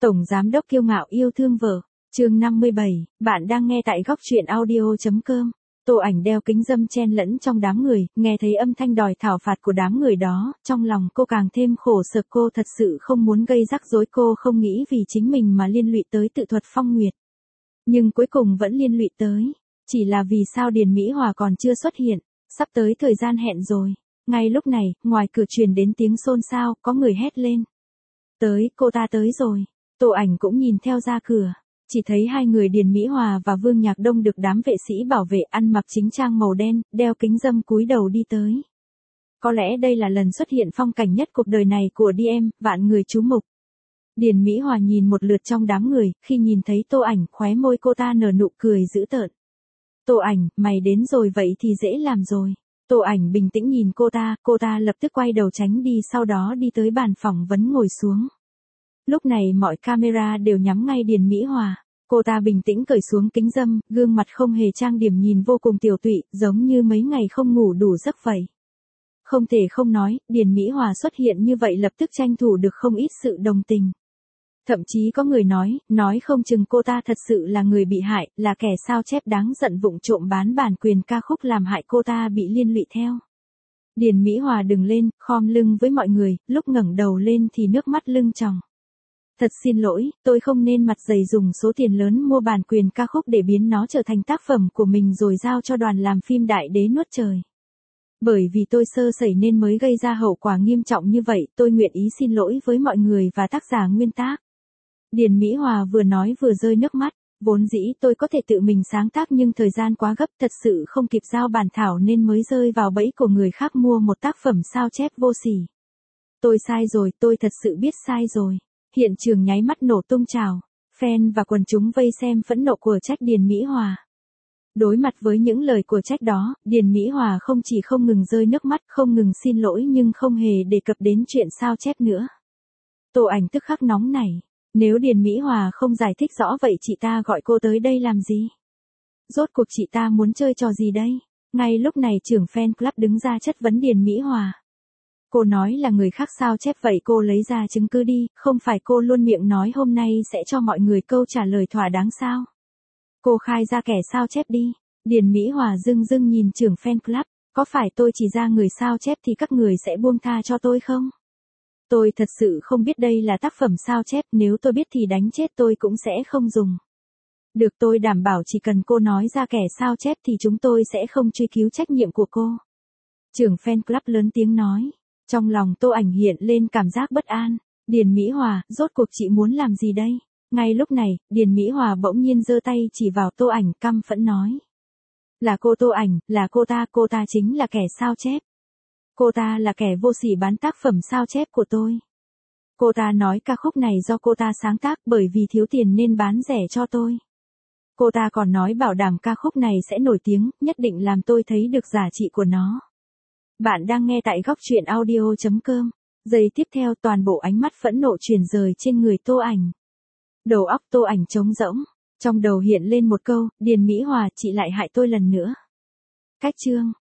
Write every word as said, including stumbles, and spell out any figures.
Tổng giám đốc kiêu ngạo yêu thương vợ. Chương năm mươi bảy, bạn đang nghe tại góc truyện audio.com. Tô Ảnh đeo kính râm chen lẫn trong đám người, nghe thấy âm thanh đòi thảo phạt của đám người đó, trong lòng cô càng thêm khổ sở. Cô thật sự không muốn gây rắc rối, cô không nghĩ vì chính mình mà liên lụy tới Tự Thuật Phong Nguyệt. Nhưng cuối cùng vẫn liên lụy tới. Chỉ là vì sao Điền Mỹ Hòa còn chưa xuất hiện, sắp tới thời gian hẹn rồi. Ngay lúc này, ngoài cửa truyền đến tiếng xôn xao, có người hét lên. Tới, cô ta tới rồi. Tô Ảnh cũng nhìn theo ra cửa. Chỉ thấy hai người Điền Mỹ Hòa và Vương Nhạc Đông được đám vệ sĩ bảo vệ ăn mặc chính trang màu đen, đeo kính râm cúi đầu đi tới. Có lẽ đây là lần xuất hiện phong cảnh nhất cuộc đời này của đê em, vạn người chú mục. Điền Mỹ Hòa nhìn một lượt trong đám người, khi nhìn thấy Tô Ảnh, khóe môi cô ta nở nụ cười dữ tợn. Tô Ảnh, mày đến rồi vậy thì dễ làm rồi. Tô Ảnh bình tĩnh nhìn cô ta, cô ta lập tức quay đầu tránh đi, sau đó đi tới bàn phỏng vấn ngồi xuống. Lúc này mọi camera đều nhắm ngay Điền Mỹ Hòa. Cô ta bình tĩnh cởi xuống kính râm, gương mặt không hề trang điểm nhìn vô cùng tiểu tụy, giống như mấy ngày không ngủ đủ giấc vậy. Không thể không nói, Điền Mỹ Hòa xuất hiện như vậy lập tức tranh thủ được không ít sự đồng tình. Thậm chí có người nói, nói không chừng cô ta thật sự là người bị hại, là kẻ sao chép đáng giận vụng trộm bán bản quyền ca khúc làm hại cô ta bị liên lụy theo. Điền Mỹ Hòa đứng lên, khom lưng với mọi người, lúc ngẩng đầu lên thì nước mắt lưng tròng. Thật xin lỗi, tôi không nên mặt dày dùng số tiền lớn mua bản quyền ca khúc để biến nó trở thành tác phẩm của mình rồi giao cho đoàn làm phim Đại Đế nuốt trời. Bởi vì tôi sơ sẩy nên mới gây ra hậu quả nghiêm trọng như vậy, tôi nguyện ý xin lỗi với mọi người và tác giả nguyên tác. Điền Mỹ Hòa vừa nói vừa rơi nước mắt, vốn dĩ tôi có thể tự mình sáng tác nhưng thời gian quá gấp, thật sự không kịp giao bản thảo nên mới rơi vào bẫy của người khác mua một tác phẩm sao chép vô sỉ. Tôi sai rồi, tôi thật sự biết sai rồi. Hiện trường nháy mắt nổ tung trào, fan và quần chúng vây xem phẫn nộ của trách Điền Mỹ Hòa. Đối mặt với những lời của trách đó, Điền Mỹ Hòa không chỉ không ngừng rơi nước mắt, không ngừng xin lỗi nhưng không hề đề cập đến chuyện sao chép nữa. Tô Ảnh tức khắc nóng nảy. Nếu Điền Mỹ Hòa không giải thích rõ vậy chị ta gọi cô tới đây làm gì? Rốt cuộc chị ta muốn chơi trò gì đây? Ngay lúc này trưởng fan club đứng ra chất vấn Điền Mỹ Hòa. Cô nói là người khác sao chép vậy cô lấy ra chứng cứ đi, không phải cô luôn miệng nói hôm nay sẽ cho mọi người câu trả lời thỏa đáng sao? Cô khai ra kẻ sao chép đi. Điền Mỹ Hòa dưng dưng nhìn trưởng fan club, có phải tôi chỉ ra người sao chép thì các người sẽ buông tha cho tôi không? Tôi thật sự không biết đây là tác phẩm sao chép, nếu tôi biết thì đánh chết tôi cũng sẽ không dùng. Được, tôi đảm bảo chỉ cần cô nói ra kẻ sao chép thì chúng tôi sẽ không truy cứu trách nhiệm của cô. Trưởng fan club lớn tiếng nói. Trong lòng Tô Ảnh hiện lên cảm giác bất an. Điền Mỹ Hòa, rốt cuộc chị muốn làm gì đây? Ngay lúc này, Điền Mỹ Hòa bỗng nhiên giơ tay chỉ vào Tô Ảnh căm phẫn nói. Là cô Tô Ảnh, là cô ta, cô ta chính là kẻ sao chép. Cô ta là kẻ vô sỉ bán tác phẩm sao chép của tôi. Cô ta nói ca khúc này do cô ta sáng tác bởi vì thiếu tiền nên bán rẻ cho tôi. Cô ta còn nói bảo đảm ca khúc này sẽ nổi tiếng, nhất định làm tôi thấy được giá trị của nó. Bạn đang nghe tại góc truyện audio.com. Giây tiếp theo toàn bộ ánh mắt phẫn nộ truyền rời trên người Tô Ảnh. Đầu óc Tô Ảnh trống rỗng. Trong đầu hiện lên một câu, Điền Mỹ Hòa, chị lại hại tôi lần nữa. Cách chương.